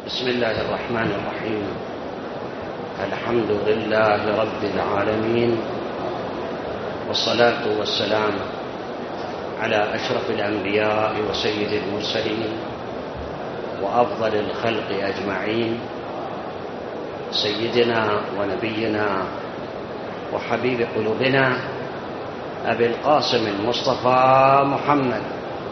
بسم الله الرحمن الرحيم. الحمد لله رب العالمين، والصلاة والسلام على أشرف الأنبياء وسيد المرسلين وأفضل الخلق أجمعين، سيدنا ونبينا وحبيب قلوبنا أبي القاسم المصطفى محمد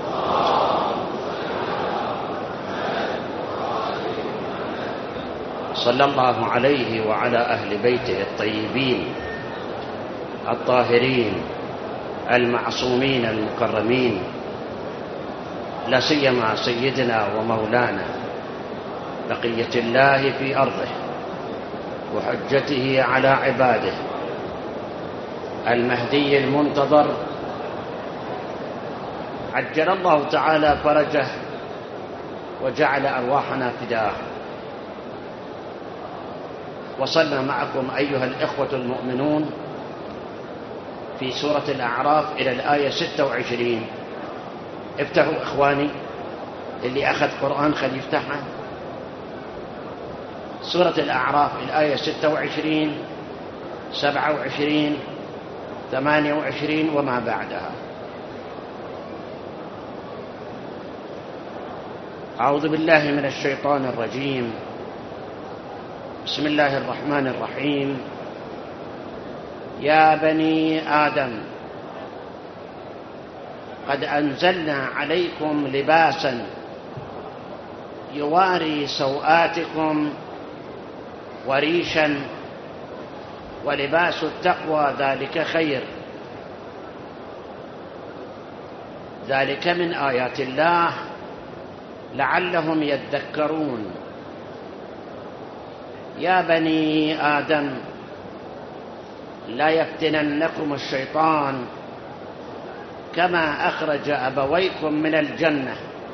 صلى الله عليه وعلى أهل بيته الطيبين الطاهرين المعصومين المكرمين، لا سيما سيدنا ومولانا بقية الله في أرضه وحجته على عباده المهدي المنتظر، عجل الله تعالى فرجه وجعل أرواحنا فداه. وصلنا معكم أيها الإخوة المؤمنون في سورة الأعراف إلى الآية 26. افتحوا إخواني، اللي أخذ قرآن خلي يفتحها. سورة الأعراف الآية 26 27 28 وما بعدها. أعوذ بالله من الشيطان الرجيم. بسم الله الرحمن الرحيم. يا بني آدم قد أنزلنا عليكم لباسا يواري سوآتكم وريشا ولباس التقوى ذلك خير، ذلك من آيات الله لعلهم يذكرون. يا بني آدم لا يفتننكم الشيطان كما أخرج أبويكم من الجنة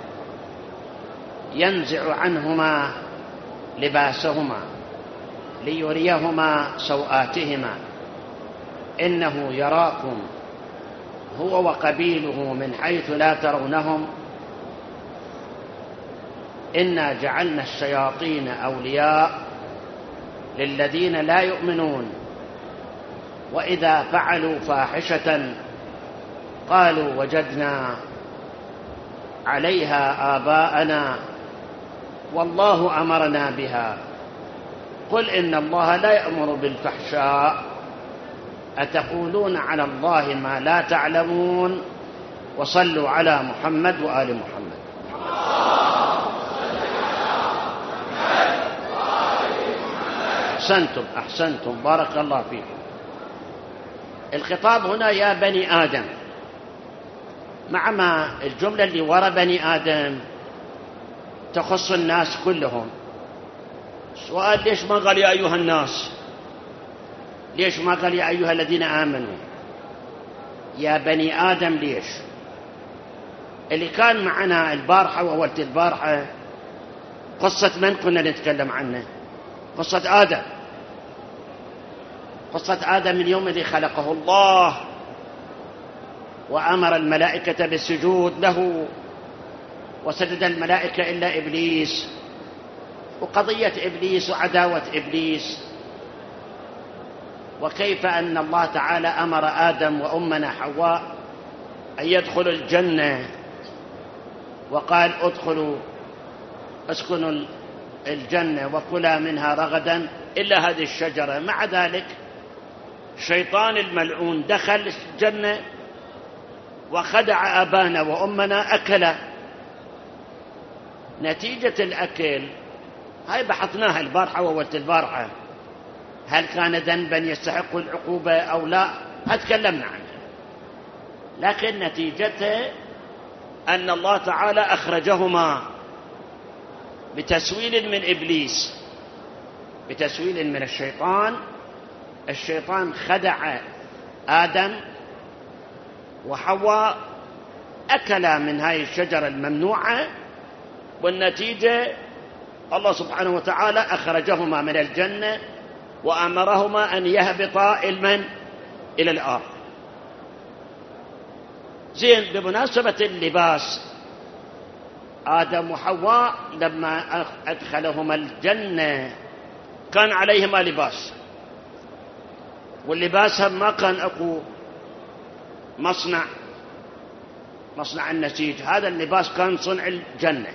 ينزع عنهما لباسهما ليريهما سوآتهما إنه يراكم هو وقبيله من حيث لا ترونهم إنا جعلنا الشياطين أولياء للذين لا يؤمنون وإذا فعلوا فاحشة قالوا وجدنا عليها آباءنا والله أمرنا بها قل إن الله لا يأمر بالفحشاء أتقولون على الله ما لا تعلمون. وصلوا على محمد وآل محمد. أحسنتم بارك الله فيكم. الخطاب هنا يا بني آدم، مع ما الجملة اللي وراء بني آدم تخص الناس كلهم. سؤال: ليش ما قال يا أيها الناس؟ ليش ما قال يا أيها الذين آمنوا؟ يا بني آدم ليش؟ اللي كان معنا البارحة وأولت البارحة قصة من كنا نتكلم عنه؟ قصة آدم. قصة آدم اليوم الذي خلقه الله وأمر الملائكة بالسجود له وسجد الملائكة إلا إبليس، وقضية إبليس وعداوة إبليس، وكيف أن الله تعالى أمر آدم وأمنا حواء أن يدخلوا الجنة وقال ادخلوا اسكنوا الجنة وكلا منها رغدا إلا هذه الشجرة. مع ذلك الشيطان الملعون دخل الجنة وخدع أبانا وأمنا، أكل. نتيجة الأكل هاي بحثناها البارحة وولت البارحة، هل كان ذنبا يستحق العقوبة أو لا؟ أتكلمنا عنها، لكن نتيجته أن الله تعالى أخرجهما بتسويل من إبليس، بتسويل من الشيطان. الشيطان خدع آدم وحواء، أكلا من هاي الشجرة الممنوعة، والنتيجة الله سبحانه وتعالى أخرجهما من الجنة وأمرهما أن يهبطا إلى الأرض. زين، بمناسبة اللباس آدم وحواء لما أدخلهما الجنة كان عليهما لباس، واللباس ما كان أكو مصنع النسيج، هذا اللباس كان صنع الجنة،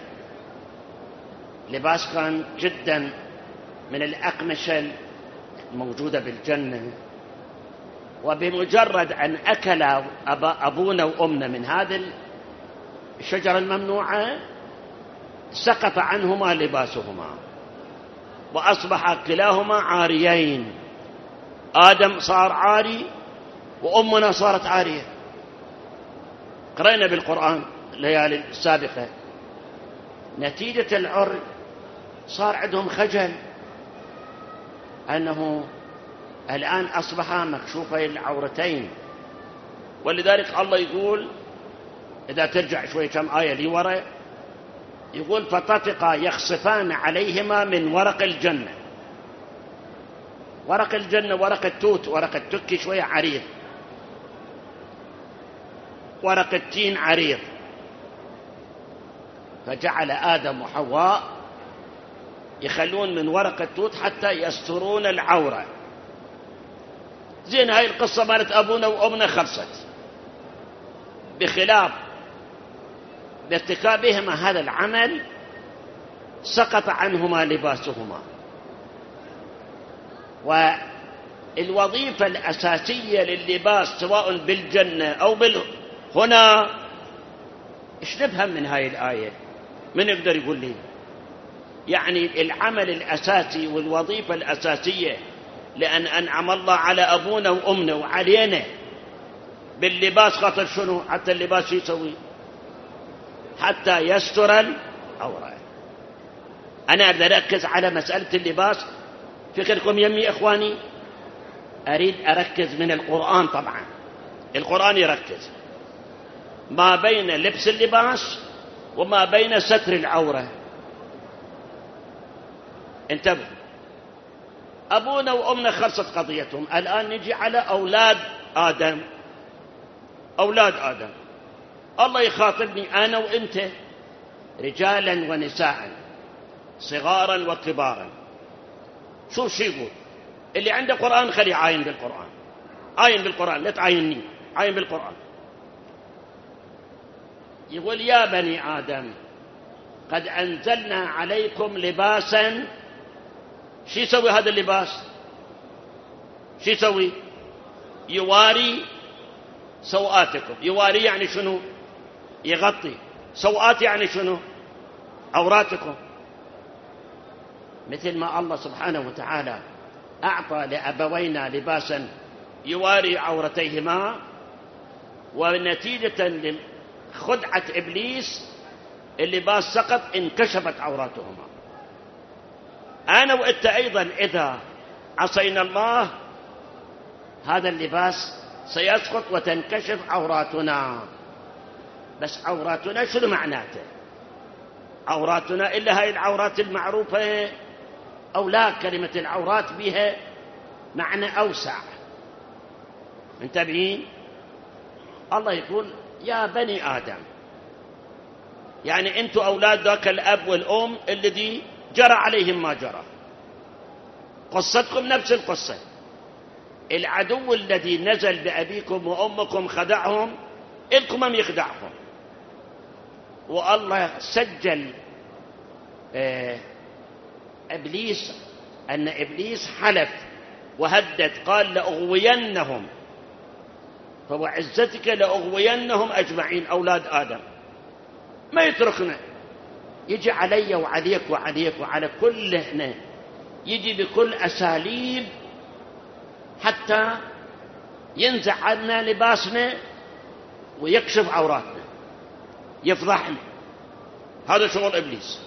لباس كان جدا من الأقمشة الموجودة بالجنة. وبمجرد أن أكل أبونا وأمنا من هذه الشجرة الممنوعة سقط عنهما لباسهما وأصبح كلاهما عاريين، آدم صار عاري وأمنا صارت عارية. قرأنا بالقرآن الليالي السابقة نتيجة العري صار عندهم خجل أنه الآن أصبحا مكشوفي العورتين، ولذلك الله يقول إذا ترجع شوي كم آية لي وراء يقول فطفقا يخصفان عليهما من ورق الجنة. ورق الجنة ورق التوت، ورق التكي شوية عريض، ورق التين عريض، فجعل آدم وحواء يخلون من ورق التوت حتى يسترون العورة. زين هاي القصة مالت أبونا وأمنا خلصت، بخلاف بارتكابهما هذا العمل سقط عنهما لباسهما. والوظيفة الأساسية لللباس سواء بالجنة أو هنا إيش نفهم من هاي الآية؟ من يقدر يقول لي؟ يعني العمل الأساسي والوظيفة الأساسية لأن أنعم الله على أبونا وأمنا وعلينا باللباس خاطر شنو؟ حتى اللباس يسوي حتى يستر العورة. أنا أقدر أركز على مسألة اللباس. فكركم يمي إخواني أريد أركز من القرآن، طبعا القرآن يركز ما بين لبس اللباس وما بين ستر العورة. انتبه، أبونا وأمنا خلصت قضيتهم، الآن نجي على أولاد آدم. أولاد آدم الله يخاطبني أنا وإنت رجالا ونساء صغارا وكبارا. شوف شو يقول اللي عنده قرآن خليه عاين بالقرآن، عاين بالقرآن لا تعاينني، عاين بالقرآن. يقول يا بني آدم قد أنزلنا عليكم لباسا. شو يسوي هذا اللباس؟ شو يسوي؟ يواري سوآتكم. يواري يعني شنو؟ يغطي. سوآت يعني شنو؟ عوراتكم. مثل ما الله سبحانه وتعالى أعطى لأبوينا لباسا يواري عورتيهما، ونتيجة لخدعة إبليس اللباس سقط انكشفت عوراتهما. أنا وإنت أيضا إذا عصينا الله هذا اللباس سيسقط وتنكشف عوراتنا. بس عوراتنا شنو معناته؟ عوراتنا إلا هاي العورات المعروفة أو لا؟ كلمة العورات بها معنى أوسع. منتبهين؟ الله يقول يا بني آدم، يعني أنتم أولاد ذاك الأب والأم الذي جرى عليهم ما جرى. قصتكم نفس القصة. العدو الذي نزل بأبيكم وأمكم خدعهم، إلكم هم يخدعهم. والله سجل إبليس أن إبليس حلف وهدد قال لأغوينهم، فوعزتك لأغوينهم أجمعين. أولاد آدم ما يتركنا، يجي علي وعليك وعليك وعلى كلنا، يجي بكل أساليب حتى ينزع عنا لباسنا ويكشف عوراتنا، يفضحنا. هذا شغل إبليس.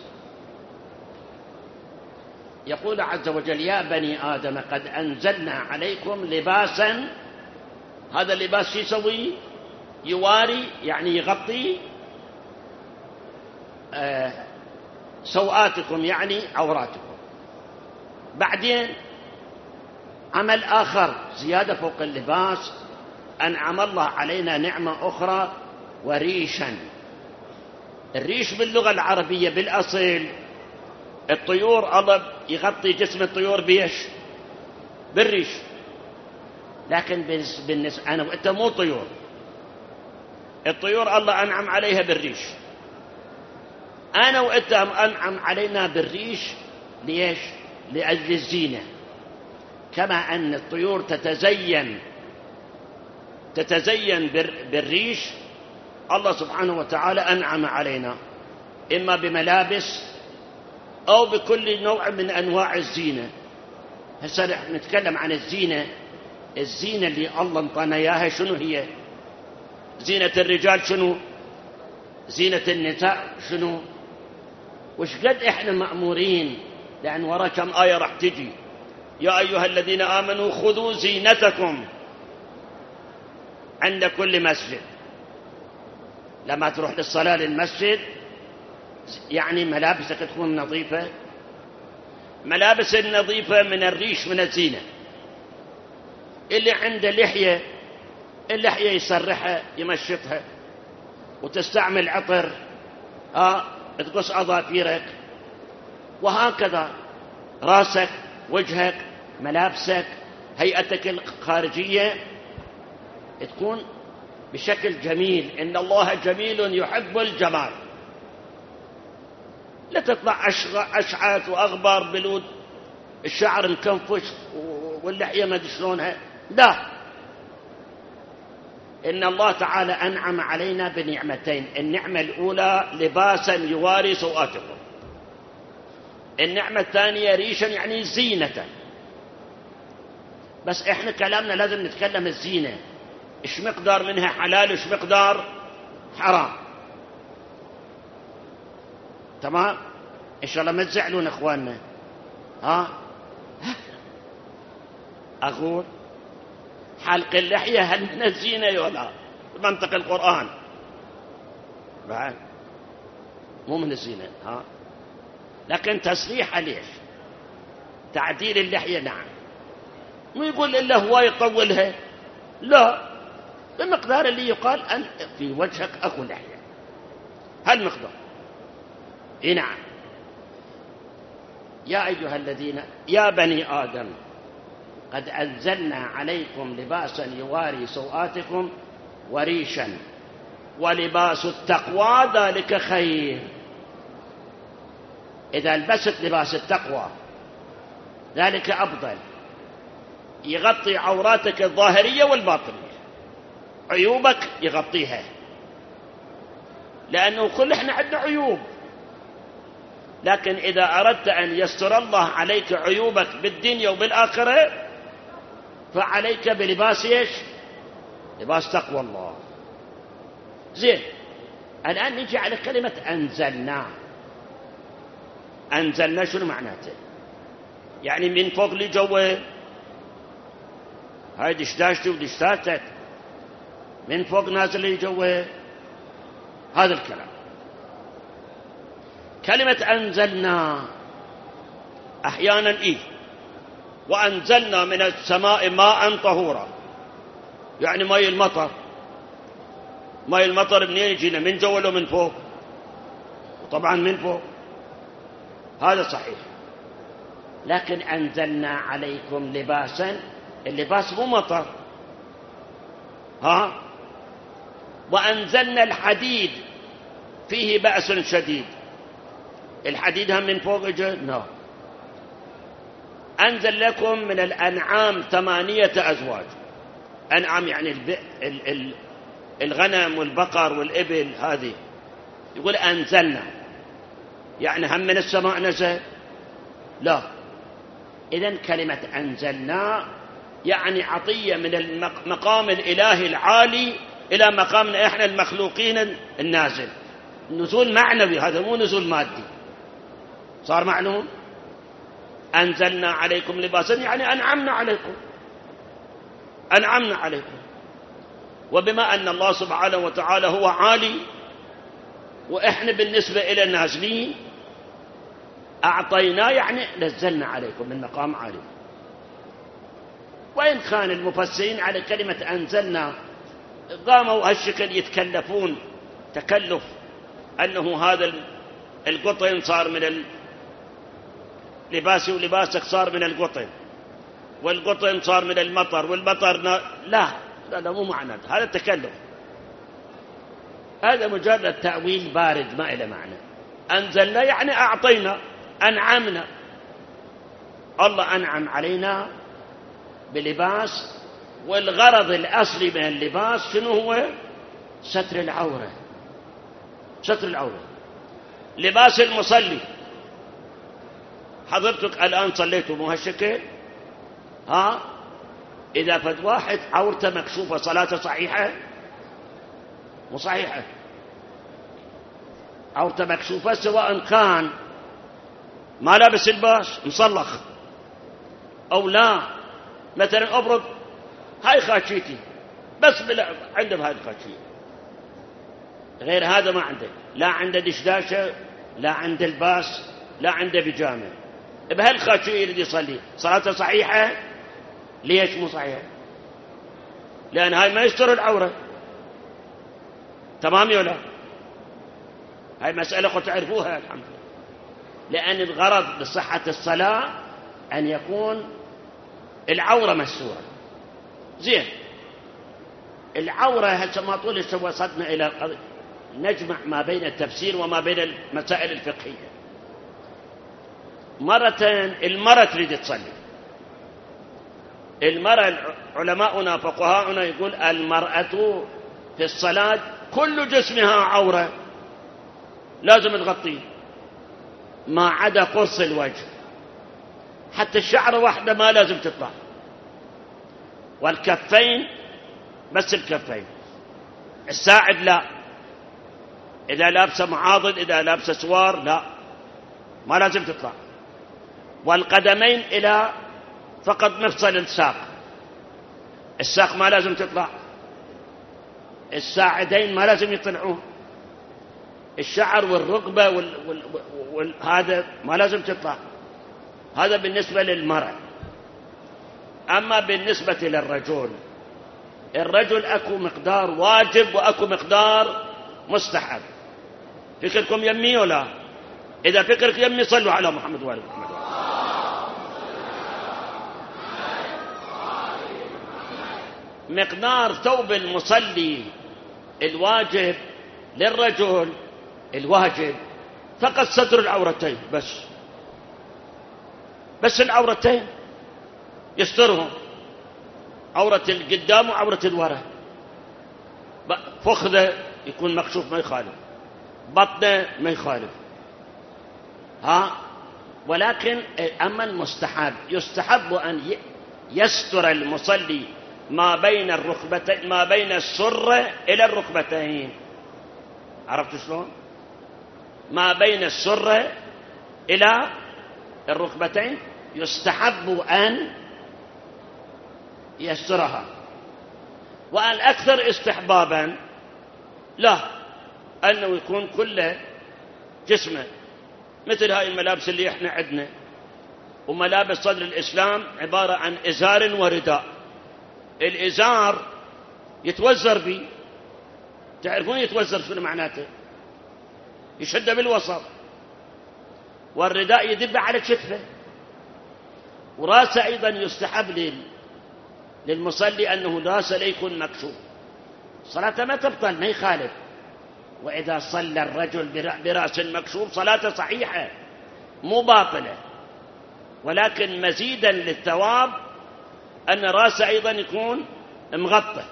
يقول عز وجل يا بني آدم قد أنزلنا عليكم لباسا. هذا اللباس يسوي؟ يواري يعني يغطي سوآتكم يعني عوراتكم. بعدين عمل آخر زيادة فوق اللباس، أنعم الله علينا نعمة أخرى وريشا. الريش باللغة العربية بالأصل الطيور الله يغطي جسم الطيور بيش؟ بالريش. لكن بالنسبة أنا وأنت مو طيور، الطيور الله أنعم عليها بالريش، أنا وأنت أنعم علينا بالريش. ليش؟ لأجل الزينة. كما أن الطيور تتزين بالريش، الله سبحانه وتعالى أنعم علينا إما بملابس أو بكل نوع من أنواع الزينة. هسه نتكلم عن الزينة. الزينة اللي الله انطانا إياها شنو هي؟ زينة الرجال شنو؟ زينة النساء شنو؟ وش قد إحنا مأمورين؟ لأن وراء كم آية راح تجي: يا أيها الذين آمنوا خذوا زينتكم عند كل مسجد. لما تروح للصلاة للمسجد يعني ملابسك تكون نظيفة. ملابس النظيفة من الريش، من الزينة. اللي عنده لحية، اللحية يسرحها يمشطها، وتستعمل عطر تقص أظافيرك، وهكذا راسك، وجهك، ملابسك، هيئتك الخارجية تكون بشكل جميل. إن الله جميل يحب الجمال. لا تطلع أشعث وأغبر بلود، الشعر مكنفش واللحية ما شلونها. لا، إن الله تعالى أنعم علينا بنعمتين. النعمة الأولى لباسا يواري سوءاتكم، النعمة الثانية ريشا يعني زينة. بس إحنا كلامنا لازم نتكلم الزينة، إيش مقدار منها حلال وإيش مقدار حرام. تمام؟ إن شاء الله ما تزعلون إخواننا. أقول حلق اللحية هل من الزينة ولا بمنطق القرآن؟ بعد مو من الزينة. لكن تسريحها ليش؟ تعديل اللحية نعم. مو يقول إلا هو يطولها، لا، بمقدار اللي يقال أن في وجهك أخو لحية، هالمقدار. نعم. يا أيها الذين، يا بني آدم، قد أنزلنا عليكم لباسا يواري سوآتكم وريشا ولباس التقوى ذلك خير. إذا لبست لباس التقوى ذلك أفضل، يغطي عوراتك الظاهرية والباطنية، عيوبك يغطيها، لأنه كل إحنا عندنا عيوب. لكن إذا أردت أن يستر الله عليك عيوبك بالدنيا وبالآخرة فعليك بلباس إيش؟ لباس تقوى الله. زين، الآن نجي على كلمة أنزلنا. أنزلنا شنو معناته؟ يعني من فوق لجوه، هاي دشداشتي ودشتاتك من فوق نازل لجوه، هذا الكلام. كلمة أنزلنا أحيانا وأنزلنا من السماء ماء طهورا، يعني ماء المطر. ماء المطر منين يجينا؟ من جوا ولا من فوق؟ وطبعا من فوق، هذا صحيح. لكن أنزلنا عليكم لباسا، اللباس مو مطر. وأنزلنا الحديد فيه بأس شديد. الحديد هم من فوق اجى؟ لا. أنزل لكم من الأنعام 8 أزواج. أنعام يعني الغنم والبقر والإبل، هذه يقول أنزلنا، يعني هم من السماء نزل؟ لا. إذن كلمة أنزلنا يعني عطية من المقام الإلهي العالي إلى مقامنا إحنا المخلوقين النازل. نزول معنوي، هذا مو نزول مادي. صار معلوم؟ أنزلنا عليكم لباسا يعني أنعمنا عليكم، أنعمنا عليكم. وبما أن الله سبحانه وتعالى هو عالي وإحنا بالنسبة إلى النازلين، أعطينا يعني نزلنا عليكم من مقام عالي. وإن كان المفسرين على كلمة أنزلنا قاموا هالشكل يتكلفون تكلف أنه هذا القطن صار من لباسي ولباسك صار من القطن، والقطن صار من المطر والمطر لا مو معنى هذا التكلف، هذا مجرد تأويل بارد ما إلى معنى. أنزلنا يعني أعطينا، أنعمنا، الله أنعم علينا بلباس، والغرض الأصلي من اللباس شنو هو؟ ستر العورة، ستر العورة. لباس المصلي، حضرتك الآن صليتوا مو هالشكل؟ إذا فد واحد عورته مكشوفة صلاته صحيحة؟ مو صحيحة. عورته مكشوفة سواء كان ما لابس لباس مصلخ أو لا. مثلا أبرد هاي خاشيتي بس عنده بهذه الخاشية، غير هذا ما عنده، لا عنده دشداشة، لا عنده لباس، لا عنده بيجامة، بهالخاشية يريد يصلي، صلاته صحيحة؟ ليش مو صحيحة؟ لأن هاي ما يستر العورة. تمام ولا؟ هاي مسألة قد تعرفوها الحمد لله. لأن الغرض لصحة الصلاة أن يكون العورة مستورة. زين، العورة هسه ما طول وصلنا إلى نجمع ما بين التفسير وما بين المسائل الفقهية. مرتين المرأة تريد تصلي، المرأة علماؤنا فقهاؤنا يقول المرأة في الصلاة كل جسمها عورة لازم تغطيه ما عدا قرص الوجه، حتى الشعر واحدة ما لازم تطلع، والكفين بس الكفين، الساعد لا، إذا لابسة معاضد إذا لابسة سوار لا ما لازم تطلع، والقدمين إلى فقط مفصل الساق، الساق ما لازم تطلع، الساعدين ما لازم يطلعون، الشعر والرقبة هذا ما لازم تطلع. هذا بالنسبة للمرأة. أما بالنسبة للرجل، الرجل أكو مقدار واجب وأكو مقدار مستحب. فكركم يمي ولا؟ إذا فكرك يمي صلوا على محمد وآل محمد. مقدار ثوب المصلي الواجب للرجل الواجب فقط ستر العورتين بس العورتين يسترهم، عورة القدام وعورة الوراء، فخذه يكون مكشوف ما يخالف، بطنه ما يخالف، ولكن أما المستحب يستحب أن يستر المصلي ما بين الركبتين، ما بين السرة إلى الركبتين. عرفت شلون؟ ما بين السرة إلى الركبتين يستحب أن يسترها، والأكثر استحبابا لا أنه يكون كل جسمه، مثل هاي الملابس اللي احنا عندنا، وملابس صدر الإسلام عبارة عن إزار ورداء. الإزار يتوزر به، تعرفون يتوزر شنو معناته؟ يشد بالوسط، والرداء يدب على كتفه، وراسه أيضا يستحب للمصلي أنه راسه لا يكون مكشوف، صلاته ما تبطل ما يخالف. وإذا صلى الرجل برأس مكشوف صلاته صحيحة مو باطلة، ولكن مزيدا للثواب أن راسه أيضا يكون مغطى.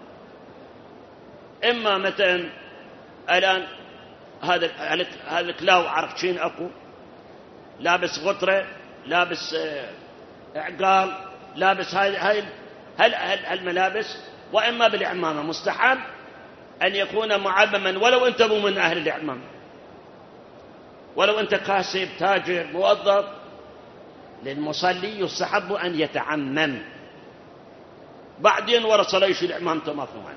إما مثلا الآن هذا الكلاو عرقشين أكو لابس غطرة، لابس عقال، لابس هاي الملابس، وإما بالعمامة مستحب أن يكون معمما، ولو أنت مو من أهل الإعمام، ولو أنت كاسب تاجر موظف، للمصلي يستحب أن يتعمم، بعدين ورا صلاة يشيل عمامته مفهوما.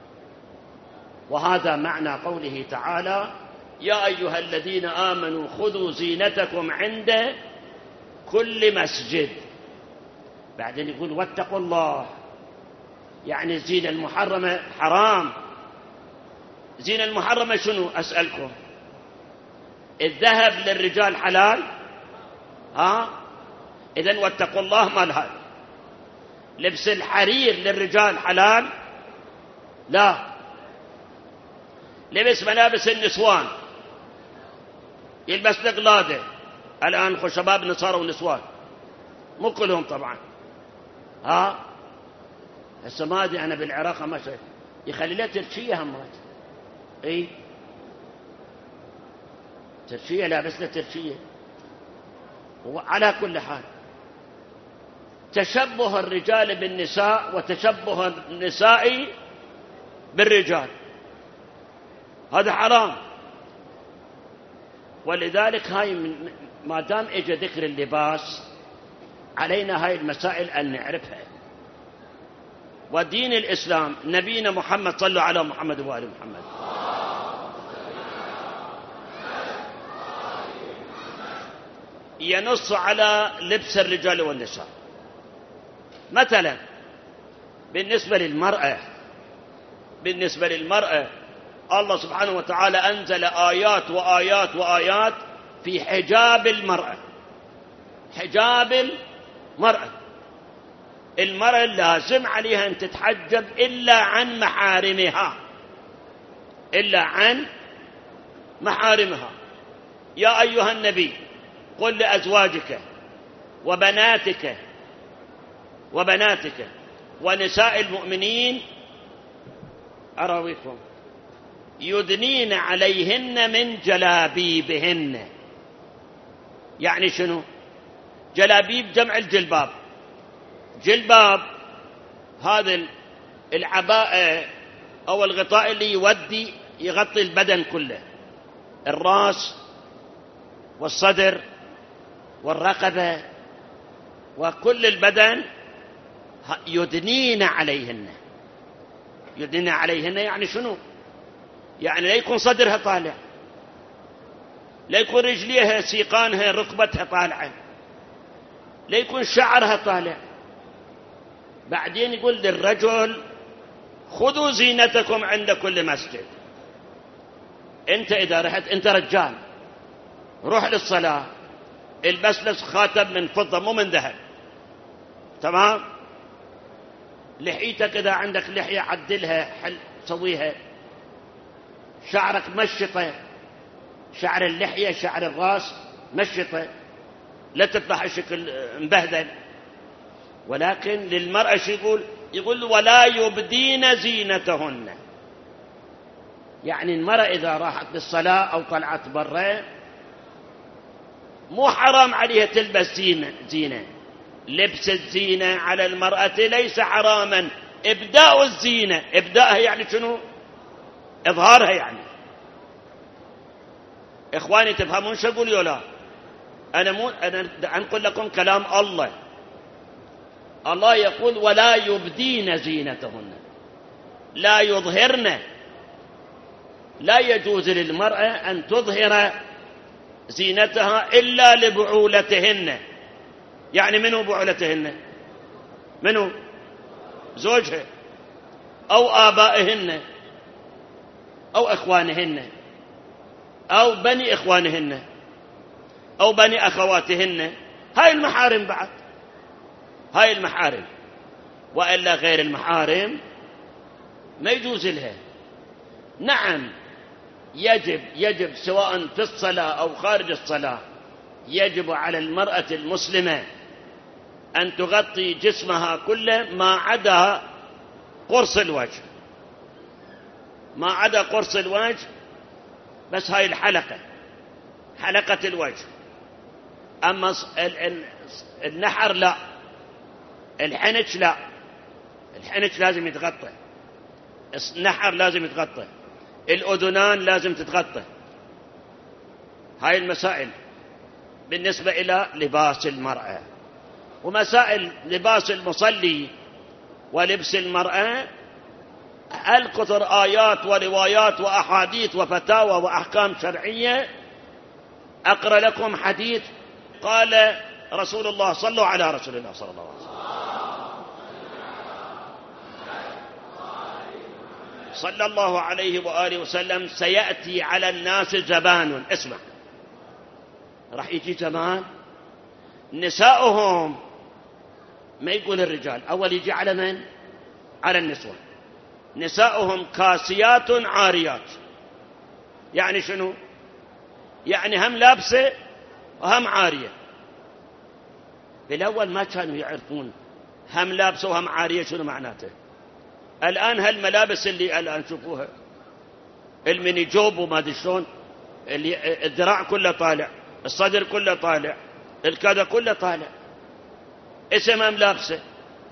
وهذا معنى قوله تعالى: يا أيها الذين آمنوا خذوا زينتكم عند كل مسجد. بعدين يقول: واتقوا الله، يعني الزينة المحرمة حرام. زينة المحرمة شنو؟ أسألكم، الذهب للرجال حلال؟ إذن واتقوا الله مال هذا. لبس الحرير للرجال حلال؟ لا. لبس ملابس النسوان، يلبس القلادة الآن خو شباب نصارى ونسوان، مو كلهم طبعا. هسه ما أدري أنا بالعراق ما شايف يخلي له ترشية همات. ترشية، لابس له ترشية. وعلى كل حال تشبه الرجال بالنساء وتشبه النساء بالرجال هذا حرام. ولذلك هاي ما دام اجى ذكر اللباس علينا هاي المسائل أن نعرفها. ودين الإسلام نبينا محمد، صلوا على محمد وآل محمد، ينص على لبس الرجال والنساء. مثلا بالنسبة للمرأة الله سبحانه وتعالى أنزل آيات وآيات وآيات في حجاب المرأة. حجاب المرأة لازم عليها أن تتحجب إلا عن محارمها. يا أيها النبي قل لأزواجك وبناتك ونساء المؤمنين أراويكم يدنين عليهن من جلابيبهن. يعني شنو؟ جلابيب جمع الجلباب. جلباب هذا العباءة أو الغطاء اللي يغطي البدن كله، الرأس والصدر والرقبة وكل البدن. يدنين عليهن يعني شنو؟ يعني لا يكون صدرها طالع، لا يكون رجليها سيقانها ركبتها طالعة، لا يكون شعرها طالع. بعدين يقول للرجل خذوا زينتكم عند كل مسجد. انت اذا رحت انت رجال روح للصلاة البس لك خاتم من فضة مو من ذهب، تمام؟ لحيتك اذا عندك لحية عدلها سويها. شعرك مشطه، شعر اللحية شعر الراس مشطه، لا تطلع الشكل مبهدل. ولكن للمرأة شو يقول ولا يبدين زينتهن. يعني المرأة إذا راحت للصلاة أو طلعت برا مو حرام عليها تلبس زينة. لبس الزينة على المرأة ليس حراما. إبداء الزينة، إبداءها يعني شنو؟ إظهارها. يعني إخواني تفهمون شو أقول ولا؟ أنا أنقل لكم كلام الله. الله يقول ولا يبدين زينتهن، لا يظهرن. لا يجوز للمرأة أن تظهر زينتها إلا لبعولتهن. يعني منو بعولتهن؟ منو؟ زوجها أو آبائهن أو إخوانهن أو بني إخوانهن أو بني أخواتهن. هاي المحارم بعد، هاي المحارم. وإلا غير المحارم ما يجوز لها. نعم يجب سواء في الصلاة أو خارج الصلاة يجب على المرأة المسلمة أن تغطي جسمها كله ما عدا قرص الوجه، ما عدا قرص الوجه بس. هاي حلقة الوجه. أما النحر لا، الحنك لا، الحنك لازم يتغطى، النحر لازم يتغطى، الأذنان لازم تتغطى. هاي المسائل بالنسبة إلى لباس المرأة. ومسائل لباس المصلي ولبس المرأة الكثر آيات وروايات وأحاديث وفتاوى وأحكام شرعية. أقرأ لكم حديث قال رسول الله، صلوا على رسول الله صلى الله عليه وسلم، صلى الله عليه وآله وسلم: سيأتي على الناس زبان، اسمع، راح يجي زمان نساؤهم، ما يقول الرجال، أول يجي على من؟ على النسوة. نساؤهم كاسيات عاريات. يعني شنو؟ يعني هم لابسة وهم عارية. بالأول ما كانوا يعرفون هم لابسة وهم عارية شنو معناته. الآن هالملابس اللي الآن شوفوها، الميني جوب وما ادري شلون، اللي الذراع كله طالع، الصدر كله طالع، الكذا كله طالع، اسمها ملابسة.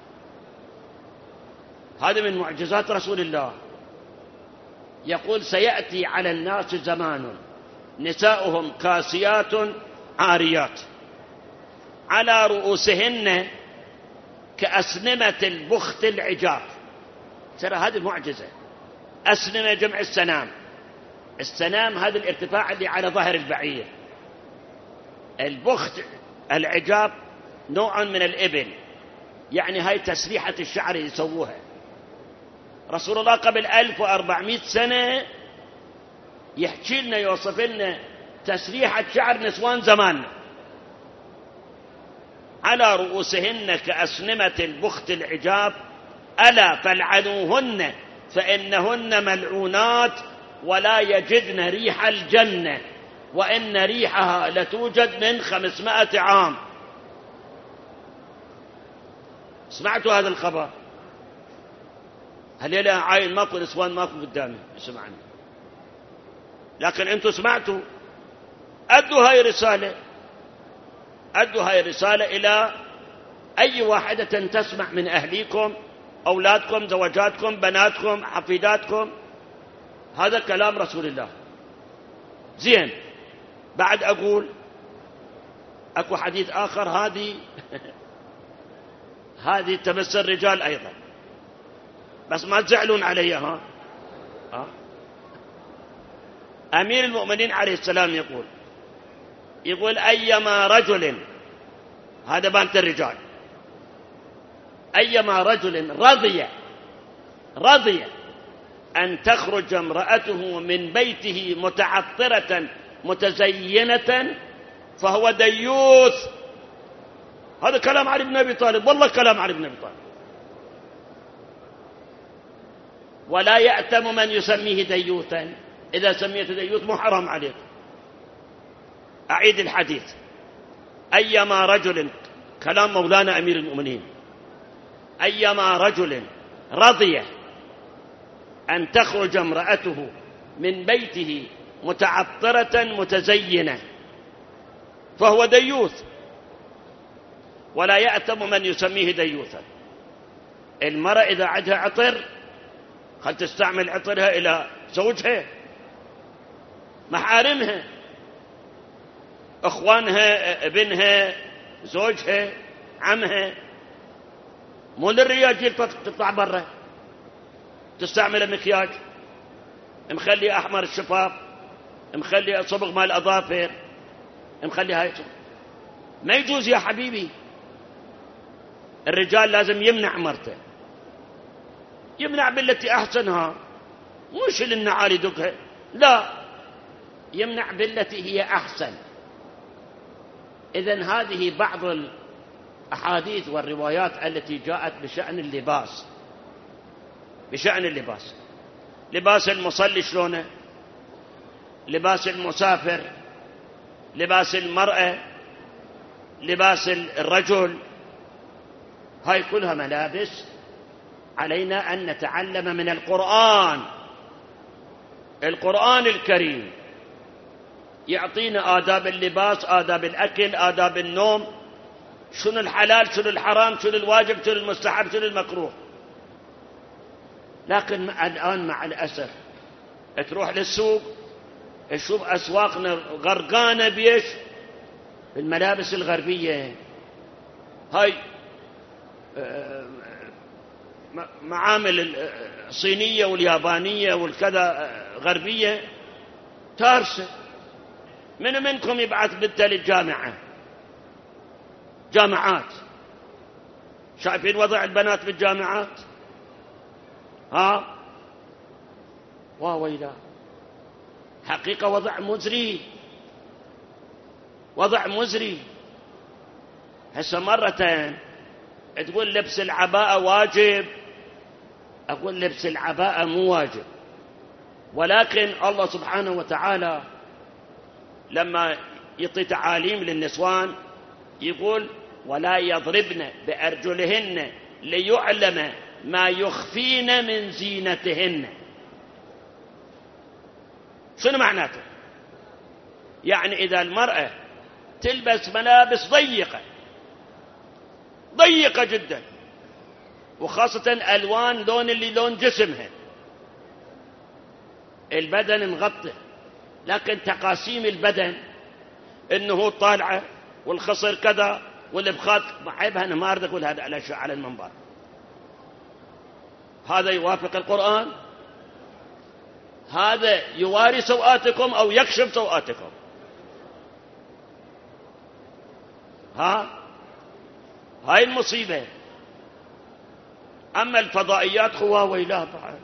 هذا من معجزات رسول الله. يقول سيأتي على الناس زمان نساؤهم كاسيات عاريات على رؤوسهن كأسنمة البخت العجاف. ترى هذه معجزة. أسنمة جمع السنام. السنام هذا الارتفاع اللي على ظهر البعير. البخت العجاف نوع من الإبل، يعني هاي تسريحة الشعر يسووها. رسول الله قبل 1400 سنة يحكي لنا يوصف لنا تسريحة شعر نسوان زماننا. على رؤوسهن كأسنمة البخت العجاف ألا فالعنوهن فإنهن ملعونات ولا يجدن ريح الجنة وإن ريحها لتوجد من 500 عام. سمعتوا هذا الخبر؟ هل لها عين؟ ماكو نسوان ماكو قدامي يسمعني، لكن انتم سمعتوا. أدوا هاي رسالة، أدوا هاي رسالة إلى أي واحدة تسمع من أهليكم، أولادكم، زوجاتكم، بناتكم، حفيداتكم. هذا كلام رسول الله. زين، بعد أقول أكو حديث آخر، هذه تمس الرجال أيضا، بس ما تزعلون علي. أمير المؤمنين عليه السلام يقول أيما رجل، هذا بانت الرجال، أيما رجل رضي أن تخرج امرأته من بيته متعطرة متزينة فهو ديوث. هذا كلام علي بن أبي طالب، والله كلام علي بن أبي طالب. ولا يأتم من يسميه ديوثا. إذا سميته ديوث مو حرام عليك. أعيد الحديث. أيما رجل، كلام مولانا أمير المؤمنين، أيما رجل رضي أن تخرج امرأته من بيته متعطرة متزينة فهو ديوث ولا يأتم من يسميه ديوثا. المرأة إذا عندها عطر قد تستعمل عطرها إلى زوجها، محارمها، أخوانها، ابنها، زوجها، عمها. مو للرجال تطلع برا تستعمل مكياج مخلي أحمر الشفاف، مخلي صبغ مال الأظافر، مخلي هاي. ما يجوز يا حبيبي. الرجال لازم يمنع مرته، يمنع بالتي أحسنها، مش للنعال يدقها، لا، يمنع بالتي هي أحسن. إذن هذه بعض الأحاديث والروايات التي جاءت بشأن اللباس. بشأن اللباس، لباس المصلي شلونه، لباس المسافر، لباس المرأة، لباس الرجل، هاي كلها ملابس علينا أن نتعلم من القرآن. القرآن الكريم يعطينا آداب اللباس، آداب الأكل، آداب النوم، شنو الحلال، شنو الحرام، شنو الواجب، شنو المستحب، شنو المكروه. لكن الآن مع الأسف تروح للسوق تشوف أسواقنا غرقانة بيش الملابس الغربية. هاي معامل الصينية واليابانية والكذا غربية تارسة. من منكم يبعث بنته للجامعة؟ جامعات، شايفين وضع البنات بالجامعات؟ ويلا، حقيقة وضع مزري. وضع مزري. هسه مرتين تقول لبس العباءة واجب، أقول لبس العباءة مو واجب، ولكن الله سبحانه وتعالى لما يعطي تعاليم للنسوان يقول ولا يضربن بأرجلهن ليعلم ما يخفين من زينتهن. شنو معناته؟ يعني إذا المرأة تلبس ملابس ضيقة جدا، وخاصة ألوان لون اللي لون جسمها، البدن مغطى، لكن تقاسيم البدن إنه طالعة والخصر كذا والإبخاذ عيبها. أنا ما أريد أقول هذا الأشياء على المنبر. هذا يوافق القرآن؟ هذا يواري سوآتكم أو يكشف سوآتكم؟ هاي المصيبة. أما الفضائيات خواوي لا بعد.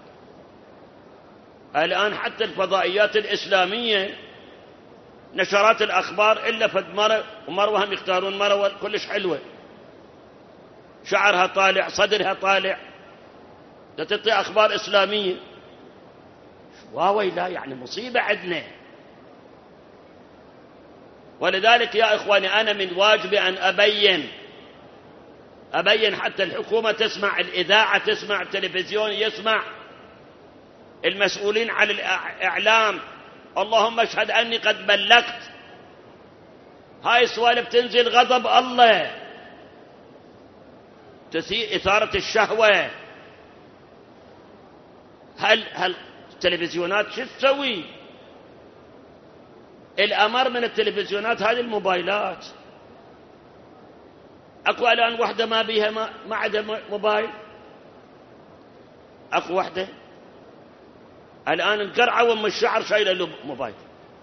الآن حتى الفضائيات الإسلامية نشرات الأخبار إلا فد مرة ومروهم يختارون مرة كلش حلوة، شعرها طالع، صدرها طالع، تعطي أخبار إسلامية. واوي لا، يعني مصيبة عندنا. ولذلك يا إخواني أنا من واجبي أن أبين حتى الحكومة تسمع، الإذاعة تسمع، التلفزيون يسمع، المسؤولين عن الإعلام اللهم اشهد أني قد بلغت. هاي السوالف تنزل غضب الله، تثير إثارة الشهوة. هل التلفزيونات شو تسوي؟ الأمر من التلفزيونات هذه الموبايلات. أكو الآن وحدة ما بيها ما عندها موبايل، أكو وحدة الآن انقرعوا وم الشعر شايله له موبايل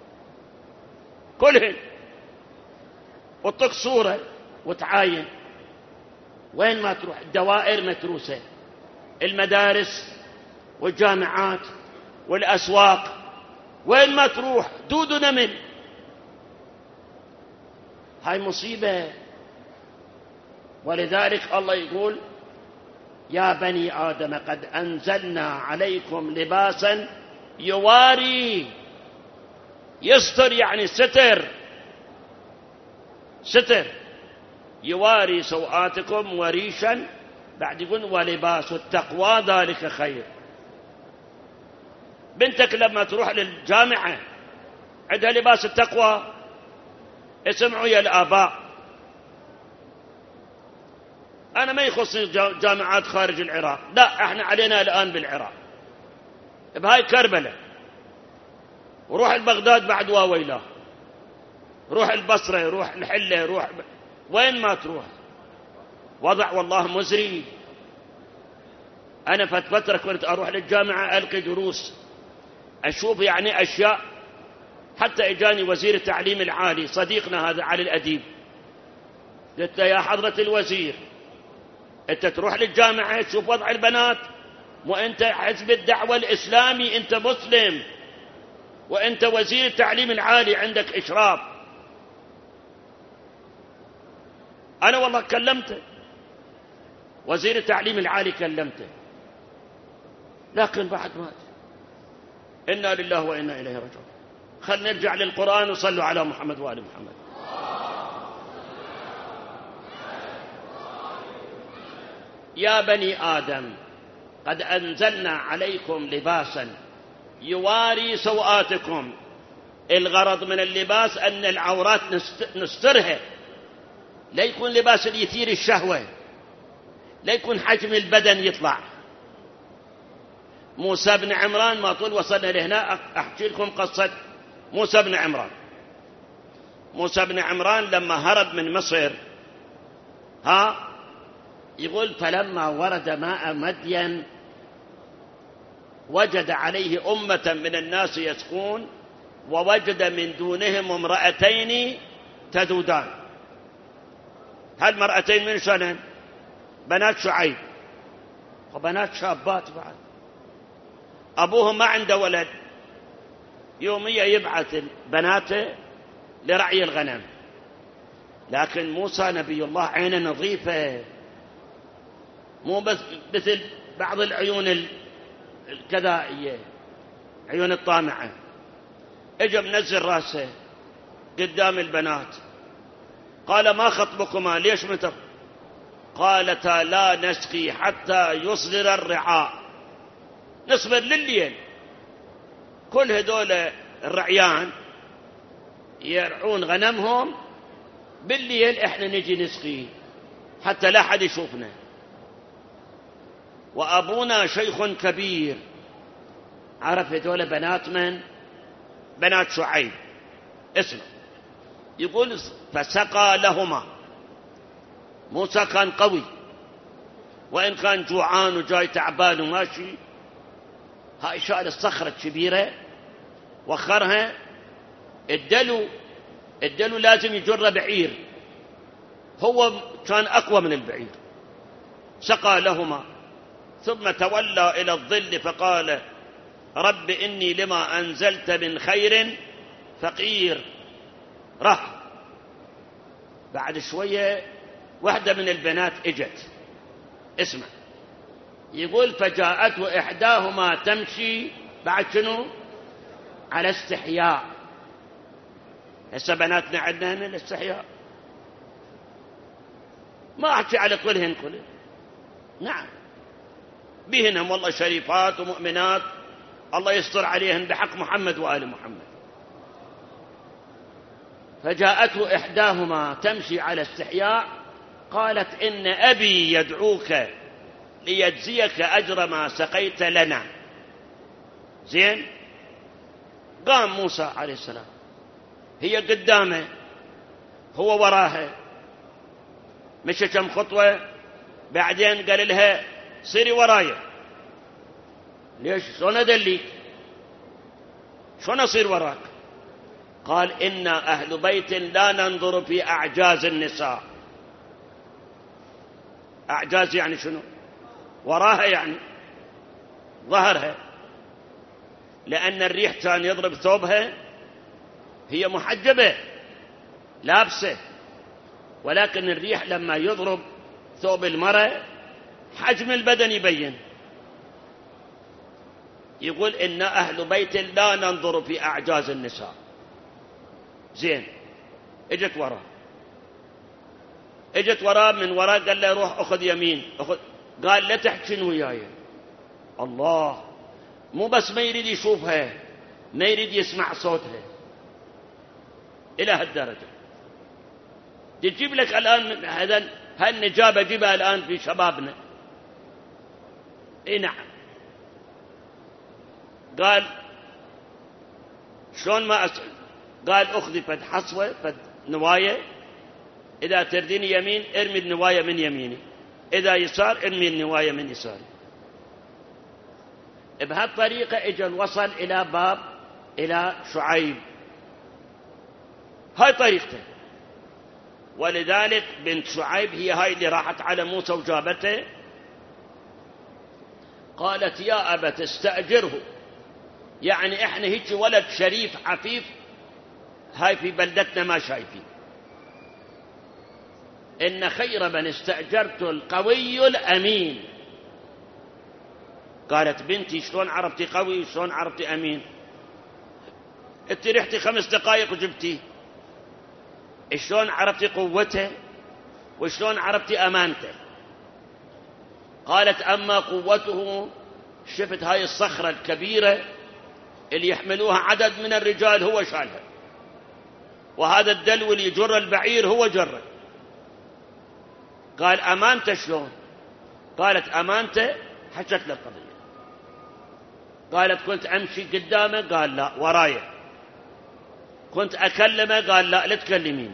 كلهن، وطق صورة وتعاين. وين ما تروح الدوائر متروسة، المدارس والجامعات والأسواق، وين ما تروح دود ونمل. هاي مصيبة. ولذلك الله يقول يا بني آدم قد أنزلنا عليكم لباسا يواري، يستر يعني ستر، يواري سوآتكم وريشا، بعد يقول ولباس التقوى ذلك خير. بنتك لما تروح للجامعة عندها لباس التقوى، اسمعوا يا الآباء، أنا ما يخصني جامعات خارج العراق، لا احنا علينا الآن بالعراق، بهاي كربلة، وروح البغداد بعد واويلاه، روح البصرة، روح الحلة، روح وين ما تروح وضع والله مزري. أنا فترة كنت أروح للجامعة ألقي دروس، أشوف يعني أشياء. حتى إجاني وزير التعليم العالي صديقنا هذا علي الأديب، قلت له يا حضرة الوزير أنت تروح للجامعة تشوف وضع البنات، وأنت حزب الدعوة الإسلامي، أنت مسلم، وأنت وزير التعليم العالي عندك إشراف. أنا والله كلمته، وزير التعليم العالي كلمته، لكن بعد مات. إنا لله وإنا إليه راجعون. خلنا نرجع للقرآن وصلوا على محمد وآل محمد. يا بني آدم قد أنزلنا عليكم لباسا يواري سوآتكم. الغرض من اللباس أن العورات نسترها، لا يكون لباس يثير الشهوة، لا يكون حجم البدن يطلع. موسى بن عمران، ما طول وصلنا لهنا أحكي لكم قصة موسى بن عمران. موسى بن عمران لما هرب من مصر يقول فلما ورد ماء مدين وجد عليه أمة من الناس يسقون، ووجد من دونهم امرأتين تذودان. هالمرأتين من سنة بنات شعيب، وبنات شابات بعد، أبوهم ما عنده ولد، يوميا يبعث بناته لرعي الغنم، لكن موسى نبي الله عينه نظيفة، مو بس مثل بعض العيون الكذائية، عيون الطامعة. اجى منزل راسه قدام البنات، قال ما خطبكما؟ ليش متر؟ قالتا لا نسقي حتى يصدر الرعاء، نصبر لليل. كل هذول الرعيان يرعون غنمهم، بالليل احنا نجي نسقي حتى لا حد يشوفنا. وأبونا شيخ كبير. عرف هذول بنات من؟ بنات شعيب. اسمع، يقول فسقى لهما. موسى كان قوي، وإن كان جوعان وجاي تعبان وماشي، هاي شال الصخرة الكبيرة وخرها. الدلو لازم يجر بعير، هو كان أقوى من البعير. سقى لهما ثم تولى إلى الظل فقال رب إني لما أنزلت من خير فقير. راح. بعد شوية واحدة من البنات اجت. اسمع، يقول فجاءته إحداهما تمشي، بعد شنو؟ على استحياء. هسه بناتنا عندنا هنا الاستحياء، ما أحكي على كلهن كله، نعم بهنهم والله شريفات ومؤمنات، الله يستر عليهن بحق محمد وآل محمد. فجاءته إحداهما تمشي على استحياء قالت إن أبي يدعوك ليجزيك أجر ما سقيت لنا. زين، قام موسى عليه السلام، هي قدامه هو وراها، مشى كم خطوة، بعدين قال لها صيري ورايا. ليش؟ شلون أدليك؟ شلون أصير وراك؟ قال إنا أهل بيت لا ننظر في أعجاز النساء. أعجاز يعني شنو؟ وراها يعني ظهرها، لأن الريح كان يضرب ثوبها، هي محجبة لابسة، ولكن الريح لما يضرب ثوب المرأة حجم البدن يبين. يقول إن أهل بيت لا ننظر في أعجاز النساء. زين، اجت وراه من وراء، قال له روح أخذ يمين، قال لا تحكين وياي. الله، مو بس ما يريد يشوفها، ما يريد يسمع صوتها إلى هالدرجة. تجيب لك الآن هالنجابة جيبها الآن في شبابنا. نعم. قال شلون ما أسأل؟ قال أخذي فد حصوة فد نواية، إذا ترديني يمين ارمي النواية من يميني، إذا يسار ارمي النواية من يساري. بهالطريقة اجل وصل إلى باب إلى شعيب. هاي طريقته. ولذلك بنت شعيب هي هاي اللي راحت على موسى وجابته، قالت يا أبت استأجره، يعني احنا هيك ولد شريف عفيف هاي في بلدتنا ما شايفين. إن خير من استأجرت القوي الأمين. قالت بنتي شلون عرفتي قوي وشلون عرفتي أمين؟ انت رحتي 5 دقائق وجبتيه، شلون عرفتي قوته وشلون عرفتي أمانته؟ قالت أما قوته، شفت هاي الصخرة الكبيرة اللي يحملوها عدد من الرجال هو شالها، وهذا الدلو اللي يجر البعير هو جره. قال أمانته شلون؟ قالت أمانته، حكت له القضية. قالت كنت أمشي قدامه؟ قال لا ورايا. كنت أكلمه؟ قال لا تكلميني.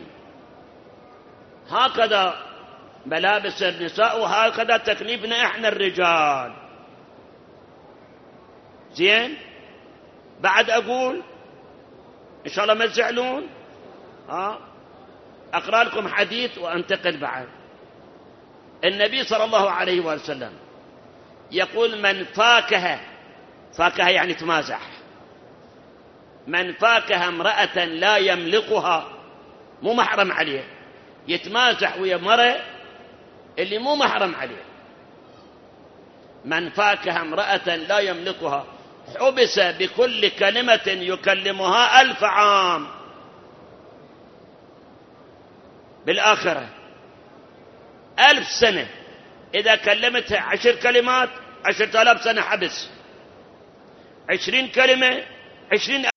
هكذا ملابس النساء، وهكذا تكليفنا احنا الرجال. زين، بعد أقول إن شاء الله ما تزعلون، أقرأ لكم حديث وأنتقل بعد. النبي صلى الله عليه وسلم يقول من فاكه يعني تمازح، من فاكه امرأة لا يملكها، مو محرم عليه، يتمازح ويا مرة اللي مو محرم عليه. من فاكه امرأة لا يملكها حبس بكل كلمة يكلمها 1000 عام. بالآخرة 1000 سنة، إذا كلمتها 10 كلمات 10,000 سنة حبس، 20 كلمة 20